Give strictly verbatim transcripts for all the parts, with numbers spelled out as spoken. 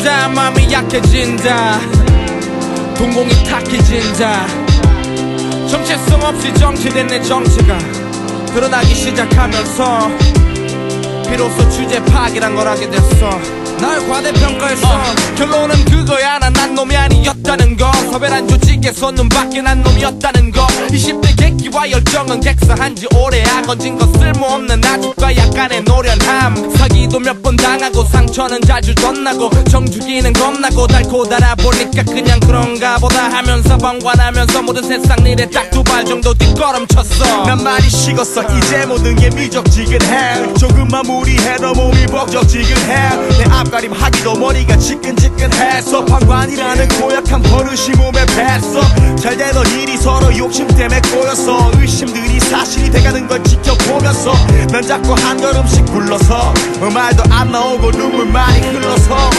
점점 마음이 약해진다. 동공이 탁해진다. 정체성 없이 정치된 내 정체가 드러나기 시작하면서 비로소 주제 파악이란 걸 하게 됐어. 날 과대평가했어. 어, 결론은 그거야. 난 난 놈이 아니었다는 거. 섭외란 조직에서 눈밖에 난 놈이었다는 거. 이십 대 객기와 열정은 객사한지 오래야. 건진 거 쓸모없는 아집과 약간의 노련함. 사기도 몇 번 당하고 상처는 자주 덧나고 정주기는 겁나고 달고 달아보니까 그냥 그런가 보다 하면서 방관하면서 모든 세상 일에 딱 두 발 정도 뒷걸음쳤어. 난 많이 식었어. 이제 모든 게 미적지근해. 조금만 무리해도 몸이 벅적지근해. 내 앞가림 하기도 머리가 지끈지끈해서 방관이라는 고약한 버릇이 몸에 뱄어. 잘 되던 일이 서로 욕심 때문에 꼬였어. 의심들이 사실이 돼가는 걸 지켜보면서 난 자꾸 한 걸음씩 굴러서 말도 안 나오고 눈물만이 흘러서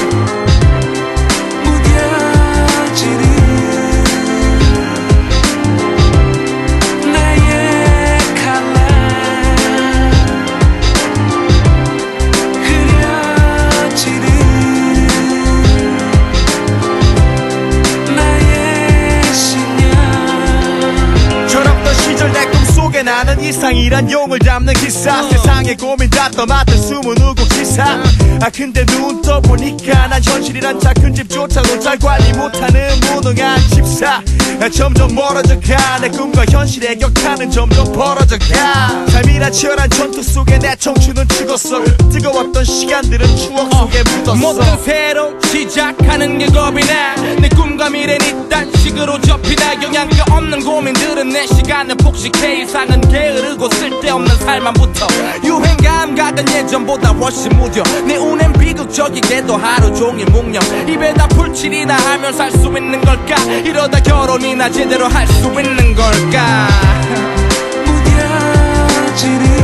무뎌지는 나는 이상이란 용을 담는 기사. 어. 세상의 고민 다 떠맡은 숨은 우국 지사. 아 근데 눈 떠보니까 난 현실이란 작은 집조차도 잘 관리 못하는 무능한 집사. 아, 점점 멀어져가. 내 꿈과 현실의 격차는 점점 벌어져가. 삶이란 치열한 전투 속에 내 청춘은 죽었어. 뜨거웠던 시간들은 추억 속에 묻었어. 뭐든 새로 시작하는 게 겁이 나. 내 꿈과 미래는 이딴 식으로 접히다. 영양가 없는 고민들은 내 시간을 폭식해. 이상은 게으르고 쓸데없는 삶만 붙어. 유행 감각은 예전보다 훨씬 무뎌. 내 운엔 비극적이게도 하루 종일 묵념. 입에다 풀칠이나 하면 살 수 있는 걸까. 이러다 결혼이나 제대로 할 수 있는 걸까. 무뎌지는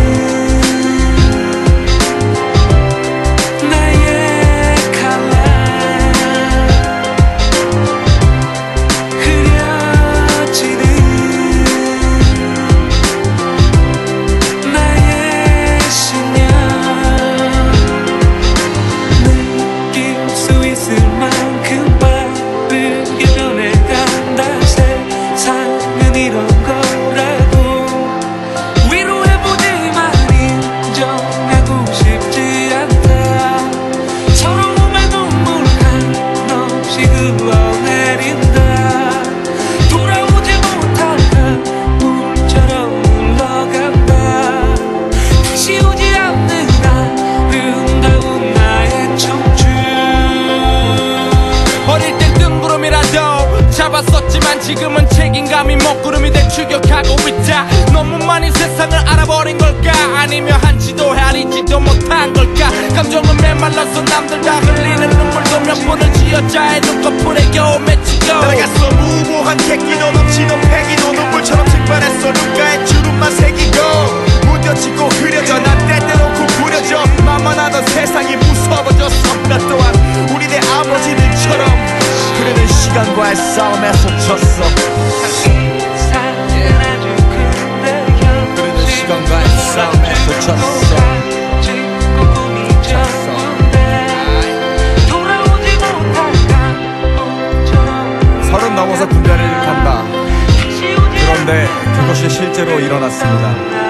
잡았었지만 지금은 책임감이 먹구름이 돼 추격하고 있다. 너무 많이 세상을 알아버린 걸까. 아니면 한지도 헤아리지도 못한 걸까. 감정은 메말라서 남들 다 흘리는 눈물도 몇 번을 지어짜해 눈꺼풀에 겨우 맺히고. 날아갔어 무모한 객기도 넘치는 패기도 눈물처럼 증발했어. 눈가에 주름만 새기고 무뎌지고 흐려져. 난 때때로 구부려져. 만만하던 세상이 무서워졌어. 나 또한 우리 내 아버지들처럼 그래는 시간과의 싸움에서 졌어. 그래는 시간과의 싸움에서 졌어. 서른 넘어서 군대를 간다. 그런데 그것이 실제로 일어났습니다.